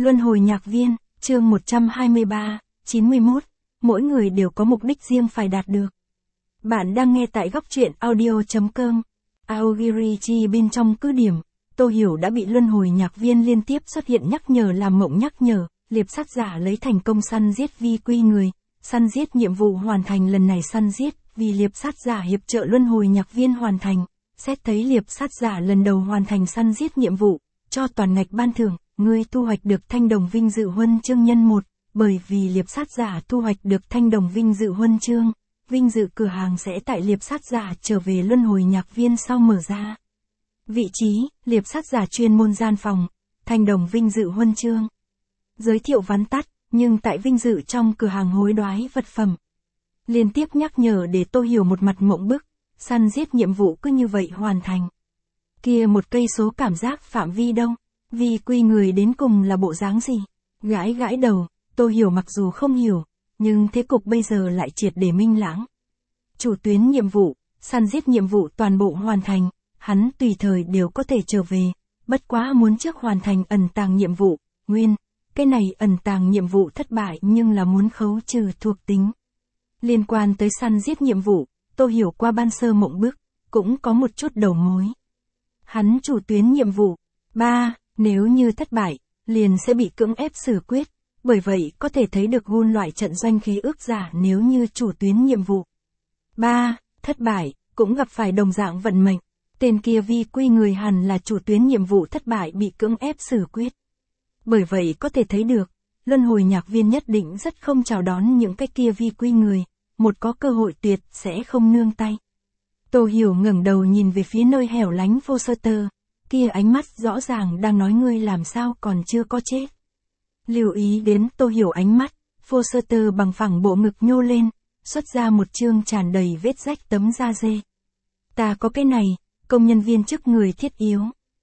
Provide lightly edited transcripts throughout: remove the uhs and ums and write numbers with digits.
Luân hồi nhạc viên, chương 123, 91, mỗi người đều có mục đích riêng phải đạt được. Bạn đang nghe tại góc truyện audio.com. Aogirichi bên trong cứ điểm, Tô Hiểu đã bị luân hồi nhạc viên liên tiếp xuất hiện nhắc nhở làm mộng nhắc nhở, liệp sát giả lấy thành công săn giết vi quy người, săn giết nhiệm vụ hoàn thành lần này săn giết, vì liệp sát giả hiệp trợ luân hồi nhạc viên hoàn thành, xét thấy liệp sát giả lần đầu hoàn thành săn giết nhiệm vụ, cho toàn ngạch ban thưởng, ngươi thu hoạch được thanh đồng vinh dự huân chương nhân 1, bởi vì liệp sát giả thu hoạch được thanh đồng vinh dự huân chương. Vinh dự cửa hàng sẽ tại liệp sát giả trở về luân hồi nhạc viên sau mở ra. Vị trí, liệp sát giả chuyên môn gian phòng, thanh đồng vinh dự huân chương. Giới thiệu vắn tắt, nhưng tại vinh dự trong cửa hàng hối đoái vật phẩm. Liên tiếp nhắc nhở để Tô Hiểu một mặt mộng bức, săn giết nhiệm vụ cứ như vậy hoàn thành. Kia một cây số cảm giác phạm vi đâu, vì quy người đến cùng là bộ dáng gì? Gãi gãi đầu, Tô Hiểu mặc dù không hiểu, nhưng thế cục bây giờ lại triệt để minh lãng. Chủ tuyến nhiệm vụ, săn giết nhiệm vụ toàn bộ hoàn thành, hắn tùy thời đều có thể trở về, bất quá muốn trước hoàn thành ẩn tàng nhiệm vụ, nguyên, cái này ẩn tàng nhiệm vụ thất bại nhưng là muốn khấu trừ thuộc tính. Liên quan tới săn giết nhiệm vụ, Tô Hiểu qua ban sơ mộng bức, cũng có một chút đầu mối. Hắn chủ tuyến nhiệm vụ, 3, nếu như thất bại, liền sẽ bị cưỡng ép xử quyết. Bởi vậy có thể thấy được gun loại trận doanh khí ước giả nếu như chủ tuyến nhiệm vụ 3, thất bại, cũng gặp phải đồng dạng vận mệnh. Tên kia vi quy người hẳn là chủ tuyến nhiệm vụ thất bại bị cưỡng ép xử quyết. Bởi vậy có thể thấy được, luân hồi nhạc viên nhất định rất không chào đón những cái kia vi quy người, một có cơ hội tuyệt sẽ không nương tay. Tô Hiểu ngẩng đầu nhìn về phía nơi hẻo lánh Foster, kia ánh mắt rõ ràng đang nói ngươi làm sao còn chưa có chết. Lưu ý đến Tô Hiểu ánh mắt, Foster bằng phẳng bộ ngực nhô lên, xuất ra một chương tràn đầy vết rách tấm da dê. Ta có cái này, công nhân viên chức người thiết yếu.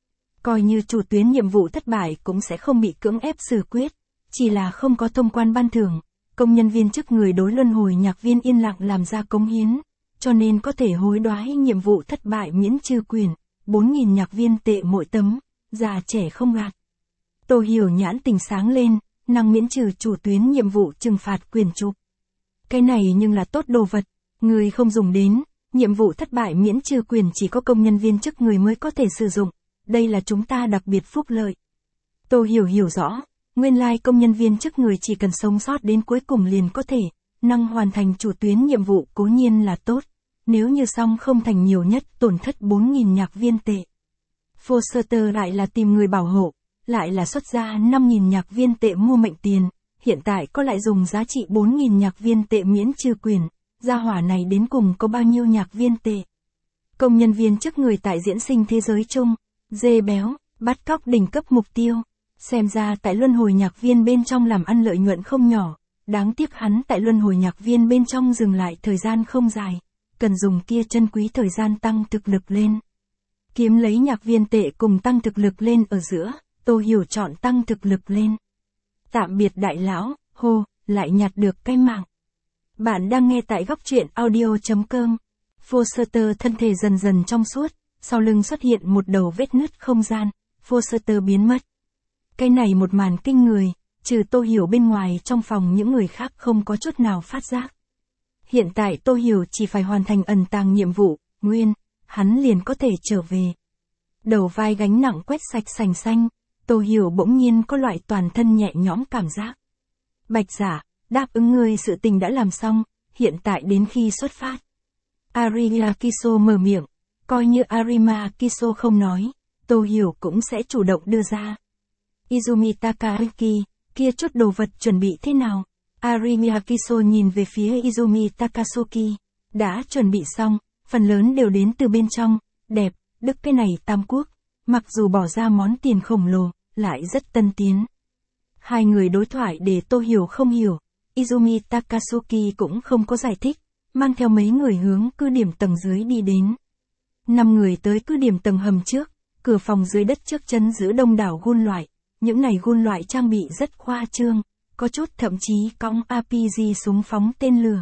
Coi như chủ tuyến nhiệm vụ thất bại cũng sẽ không bị cưỡng ép xử quyết, chỉ là không có thông quan ban thưởng, công nhân viên chức người đối luân hồi nhạc viên yên lặng làm ra cống hiến, cho nên có thể hối đoái nhiệm vụ thất bại miễn trừ quyền, 4.000 nhạc viên tệ mỗi tấm, già trẻ không gạt. Tô Hiểu nhãn tình sáng lên, năng miễn trừ chủ tuyến nhiệm vụ trừng phạt quyền chụp. Cái này nhưng là tốt đồ vật, người không dùng đến, nhiệm vụ thất bại miễn trừ quyền chỉ có công nhân viên chức người mới có thể sử dụng, đây là chúng ta đặc biệt phúc lợi. Tô Hiểu hiểu rõ, nguyên lai công nhân viên chức người chỉ cần sống sót đến cuối cùng liền có thể, năng hoàn thành chủ tuyến nhiệm vụ cố nhiên là tốt, nếu như xong không thành nhiều nhất tổn thất 4.000 nhạc viên tệ. Foster lại là tìm người bảo hộ, lại là xuất ra 5.000 nhạc viên tệ mua mệnh tiền, hiện tại có lại dùng giá trị 4.000 nhạc viên tệ miễn trừ quyền, gia hỏa này đến cùng có bao nhiêu nhạc viên tệ. Công nhân viên chức người tại diễn sinh thế giới chung, dê béo, bắt cóc đỉnh cấp mục tiêu, xem ra tại luân hồi nhạc viên bên trong làm ăn lợi nhuận không nhỏ, đáng tiếc hắn tại luân hồi nhạc viên bên trong dừng lại thời gian không dài, cần dùng kia chân quý thời gian tăng thực lực lên. Kiếm lấy nhạc viên tệ cùng tăng thực lực lên ở giữa. Tô Hiểu chọn tăng thực lực lên. Tạm biệt đại lão, hô, lại nhặt được cái mạng. Bạn đang nghe tại góc truyện audio.com. Foster thân thể dần dần trong suốt, sau lưng xuất hiện một đầu vết nứt không gian, Foster biến mất. Cái này một màn kinh người, trừ Tô Hiểu bên ngoài trong phòng những người khác không có chút nào phát giác. Hiện tại Tô Hiểu chỉ phải hoàn thành ẩn tàng nhiệm vụ, nguyên, hắn liền có thể trở về. Đầu vai gánh nặng quét sạch sành xanh. Tô Hiểu bỗng nhiên có loại toàn thân nhẹ nhõm cảm giác. Bạch giả, đáp ứng ngươi sự tình đã làm xong, hiện tại đến khi xuất phát. Arima Kiso mở miệng, coi như Arima Kiso không nói, Tô Hiểu cũng sẽ chủ động đưa ra. Izumi Takayuki, kia chút đồ vật chuẩn bị thế nào? Arima Kiso nhìn về phía Izumi Takasuki, đã chuẩn bị xong, phần lớn đều đến từ bên trong, đẹp, đức cái này tam quốc, mặc dù bỏ ra món tiền khổng lồ, lại rất tân tiến. Hai người đối thoại để Tô Hiểu không hiểu, Izumi Takasuki cũng không có giải thích, mang theo mấy người hướng cứ điểm tầng dưới đi đến. 5 người tới cứ điểm tầng hầm trước, cửa phòng dưới đất trước chân giữ đông đảo gun loại, những này gun loại trang bị rất khoa trương, có chút thậm chí cõng RPG súng phóng tên lửa.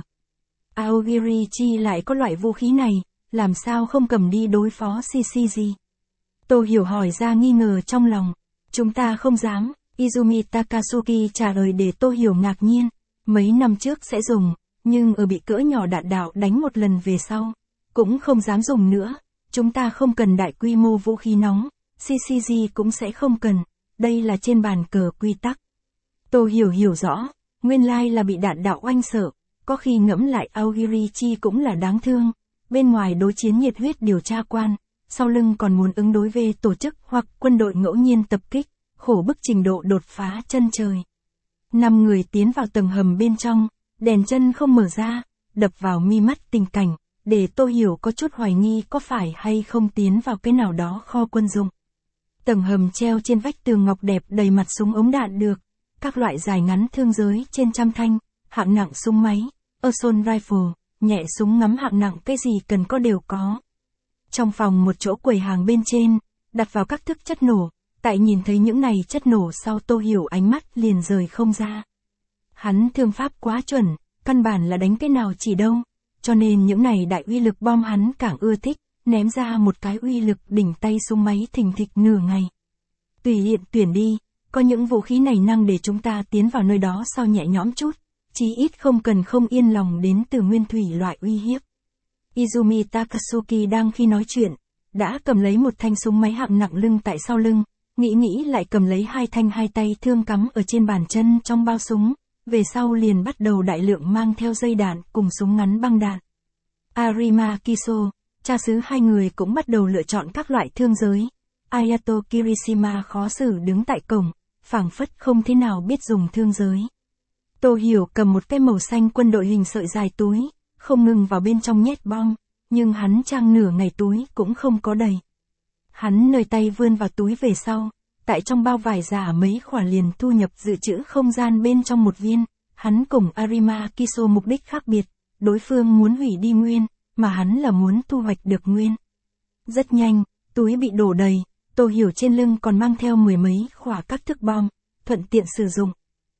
Aogirichi lại có loại vũ khí này, làm sao không cầm đi đối phó CCG? Tô Hiểu hỏi ra nghi ngờ trong lòng. Chúng ta không dám, Izumi Takasuki trả lời để Tô Hiểu ngạc nhiên. Mấy năm trước sẽ dùng, nhưng ở bị cỡ nhỏ đạn đạo đánh một lần về sau. Cũng không dám dùng nữa. Chúng ta không cần đại quy mô vũ khí nóng. CCG cũng sẽ không cần. Đây là trên bàn cờ quy tắc. Tô hiểu rõ. Nguyên lai là bị đạn đạo oanh sợ. Có khi ngẫm lại Aogirichi cũng là đáng thương. Bên ngoài đối chiến nhiệt huyết điều tra quan. Sau lưng còn muốn ứng đối về tổ chức hoặc quân đội ngẫu nhiên tập kích. Khổ bức trình độ đột phá chân trời. 5 người tiến vào tầng hầm bên trong. Đèn chân không mở ra. Đập vào mi mắt tình cảnh. Để Tô Hiểu có chút hoài nghi có phải hay không tiến vào cái nào đó kho quân dụng. Tầng hầm treo trên vách tường ngọc đẹp đầy mặt súng ống đạn được. Các loại dài ngắn thương giới trên trăm thanh. Hạng nặng súng máy. Assault rifle. Nhẹ súng ngắm hạng nặng cái gì cần có đều có. Trong phòng một chỗ quầy hàng bên trên. Đặt vào các thức chất nổ. Tại nhìn thấy những này chất nổ sau Tô Hiểu ánh mắt liền rời không ra. Hắn thương pháp quá chuẩn. Căn bản là đánh cái nào chỉ đâu. Cho nên những này đại uy lực bom hắn càng ưa thích. Ném ra một cái uy lực đỉnh tay súng máy thình thịch nửa ngày. Tùy tiện tuyển đi. Có những vũ khí này năng để chúng ta tiến vào nơi đó sao nhẹ nhõm chút. Chí ít không cần không yên lòng đến từ nguyên thủy loại uy hiếp. Izumi Takasuki đang khi nói chuyện. Đã cầm lấy một thanh súng máy hạng nặng lưng tại sau lưng. Nghĩ lại cầm lấy hai thanh hai tay thương cắm ở trên bàn chân trong bao súng. Về sau liền bắt đầu đại lượng mang theo dây đạn cùng súng ngắn băng đạn. Arima Kiso, cha xứ hai người cũng bắt đầu lựa chọn các loại thương giới. Ayato Kirishima khó xử đứng tại cổng, phảng phất không thế nào biết dùng thương giới. Tô Hiểu cầm một cái màu xanh quân đội hình sợi dài túi, không ngừng vào bên trong nhét bom, nhưng hắn trang nửa ngày túi cũng không có đầy. Hắn nơi tay vươn vào túi về sau, tại trong bao vải giả mấy khỏa liền thu nhập dự trữ không gian bên trong một viên. Hắn cùng Arima Kiso mục đích khác biệt, đối phương muốn hủy đi nguyên, mà hắn là muốn thu hoạch được nguyên. Rất nhanh, túi bị đổ đầy, Tô Hiểu trên lưng còn mang theo mười mấy khỏa các thức bom, thuận tiện sử dụng.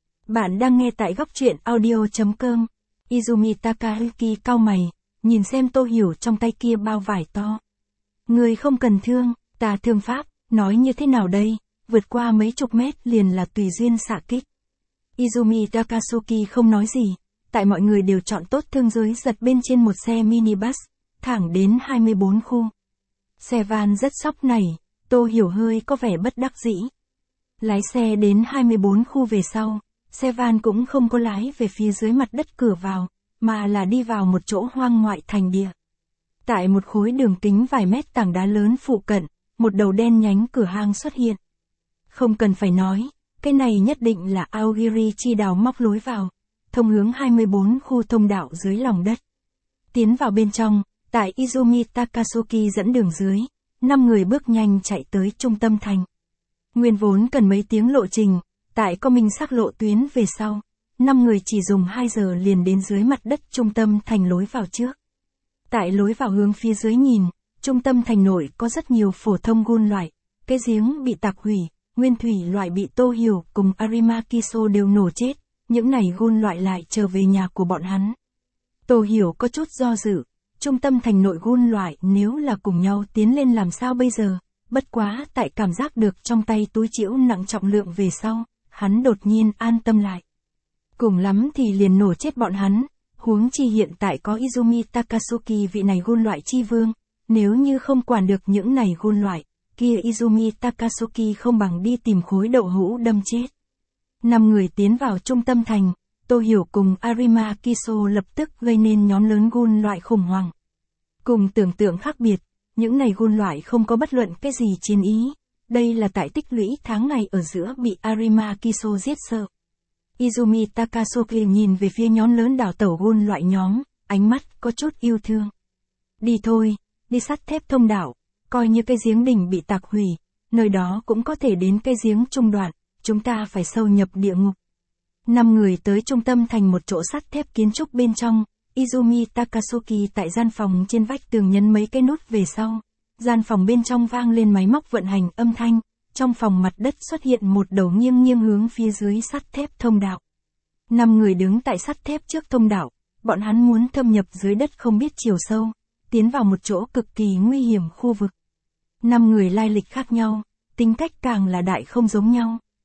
Bạn đang nghe tại góc truyện audio.com. Izumi Takasuki cau mày, nhìn xem Tô Hiểu trong tay kia bao vải to. Người không cần thương, ta thương pháp, nói như thế nào đây, vượt qua mấy chục mét liền là tùy duyên xạ kích. Izumi Takasuki không nói gì, tại mọi người đều chọn tốt thương giới giật bên trên một xe minibus, thẳng đến 24 khu. Xe van rất sóc nảy, Tô Hiểu hơi có vẻ bất đắc dĩ. Lái xe đến 24 khu về sau, xe van cũng không có lái về phía dưới mặt đất cửa vào, mà là đi vào một chỗ hoang ngoại thành địa. Tại một khối đường kính vài mét tảng đá lớn phụ cận, một đầu đen nhánh cửa hang xuất hiện. Không cần phải nói, cái này nhất định là Aogirichi đào móc lối vào, thông hướng 24 khu thông đạo dưới lòng đất. Tiến vào bên trong, tại Izumi Takasuki dẫn đường dưới, 5 người bước nhanh chạy tới trung tâm thành. Nguyên vốn cần mấy tiếng lộ trình, tại có minh xác lộ tuyến về sau, 5 người chỉ dùng 2 giờ liền đến dưới mặt đất trung tâm thành lối vào trước. Tại lối vào hướng phía dưới nhìn, trung tâm thành nội có rất nhiều phổ thông gun loại, cái giếng bị tạc hủy, nguyên thủy loại bị Tô Hiểu cùng Arima Kiso đều nổ chết, những này gun loại lại trở về nhà của bọn hắn. Tô Hiểu có chút do dự, trung tâm thành nội gun loại nếu là cùng nhau tiến lên làm sao bây giờ, bất quá tại cảm giác được trong tay túi trĩu nặng trọng lượng về sau, hắn đột nhiên an tâm lại. Cùng lắm thì liền nổ chết bọn hắn, huống chi hiện tại có Izumi Takasuki vị này gun loại chi vương, nếu như không quản được những này gun loại, kia Izumi Takasuki không bằng đi tìm khối đậu hũ đâm chết. 5 người tiến vào trung tâm thành, Tô Hiểu cùng Arima Kiso lập tức gây nên nhóm lớn gun loại khủng hoảng. Cùng tưởng tượng khác biệt, những này gun loại không có bất luận cái gì chiến ý, đây là tại tích lũy tháng ngày ở giữa bị Arima Kiso giết sợ. Izumi Takasuki nhìn về phía nhóm lớn đảo tẩu gun loại nhóm, ánh mắt có chút yêu thương. Đi thôi, đi sắt thép thông đạo, coi như cái giếng đỉnh bị tạc hủy, nơi đó cũng có thể đến cái giếng trung đoạn, chúng ta phải sâu nhập địa ngục. 5 người tới trung tâm thành một chỗ sắt thép kiến trúc bên trong, Izumi Takasuki tại gian phòng trên vách tường nhấn mấy cái nút về sau. Gian phòng bên trong vang lên máy móc vận hành âm thanh, trong phòng mặt đất xuất hiện một đầu nghiêng hướng phía dưới sắt thép thông đạo. 5 người đứng tại sắt thép trước thông đạo, bọn hắn muốn thâm nhập dưới đất không biết chiều sâu, tiến vào một chỗ cực kỳ nguy hiểm khu vực. 5 người lai lịch khác nhau, tính cách càng là đại không giống nhau.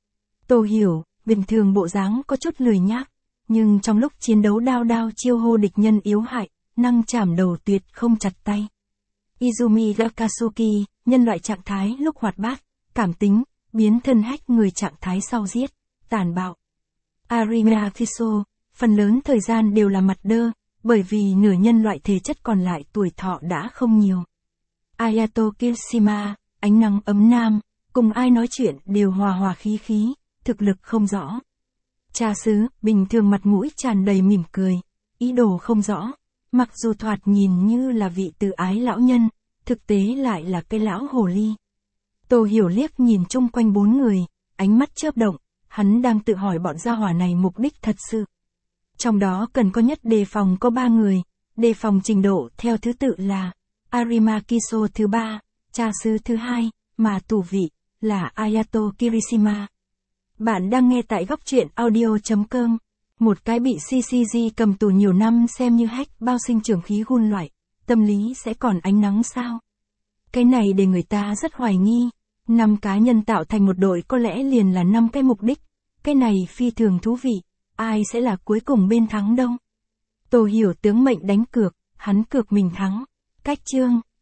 Tô Hiểu, bình thường bộ dáng có chút lười nhác, nhưng trong lúc chiến đấu đao đao chiêu hô địch nhân yếu hại, năng chảm đầu tuyệt không chặt tay. Izumi Akatsuki, nhân loại trạng thái lúc hoạt bát, cảm tính, biến thân hách người trạng thái sau giết, tàn bạo. Arima Kiso, phần lớn thời gian đều là mặt đơ, bởi vì nửa nhân loại thể chất còn lại tuổi thọ đã không nhiều. Ayato Kirishima, ánh nắng ấm nam, cùng ai nói chuyện đều hòa hòa khí khí, thực lực không rõ. Cha xứ, bình thường mặt mũi tràn đầy mỉm cười, ý đồ không rõ, mặc dù thoạt nhìn như là vị từ ái lão nhân, thực tế lại là cái lão hồ ly. Tô Hiểu liếc nhìn chung quanh 4 người, ánh mắt chớp động, hắn đang tự hỏi bọn gia hỏa này mục đích thật sự. Trong đó cần có nhất đề phòng có 3 người, đề phòng trình độ theo thứ tự là Arima Kiso thứ 3, cha xứ thứ 2, mà tù vị là Ayato Kirishima. Bạn đang nghe tại góc truyện audio.com. Một cái bị CCG cầm tù nhiều năm xem như hack bao sinh trưởng khí gun loại, tâm lý sẽ còn ánh nắng sao? Cái này để người ta rất hoài nghi. 5 cá nhân tạo thành một đội có lẽ liền là 5 cái mục đích. Cái này phi thường thú vị. Ai sẽ là cuối cùng bên thắng đâu? Tô Hiểu tướng mệnh đánh cược, hắn cược mình thắng. Cách chương,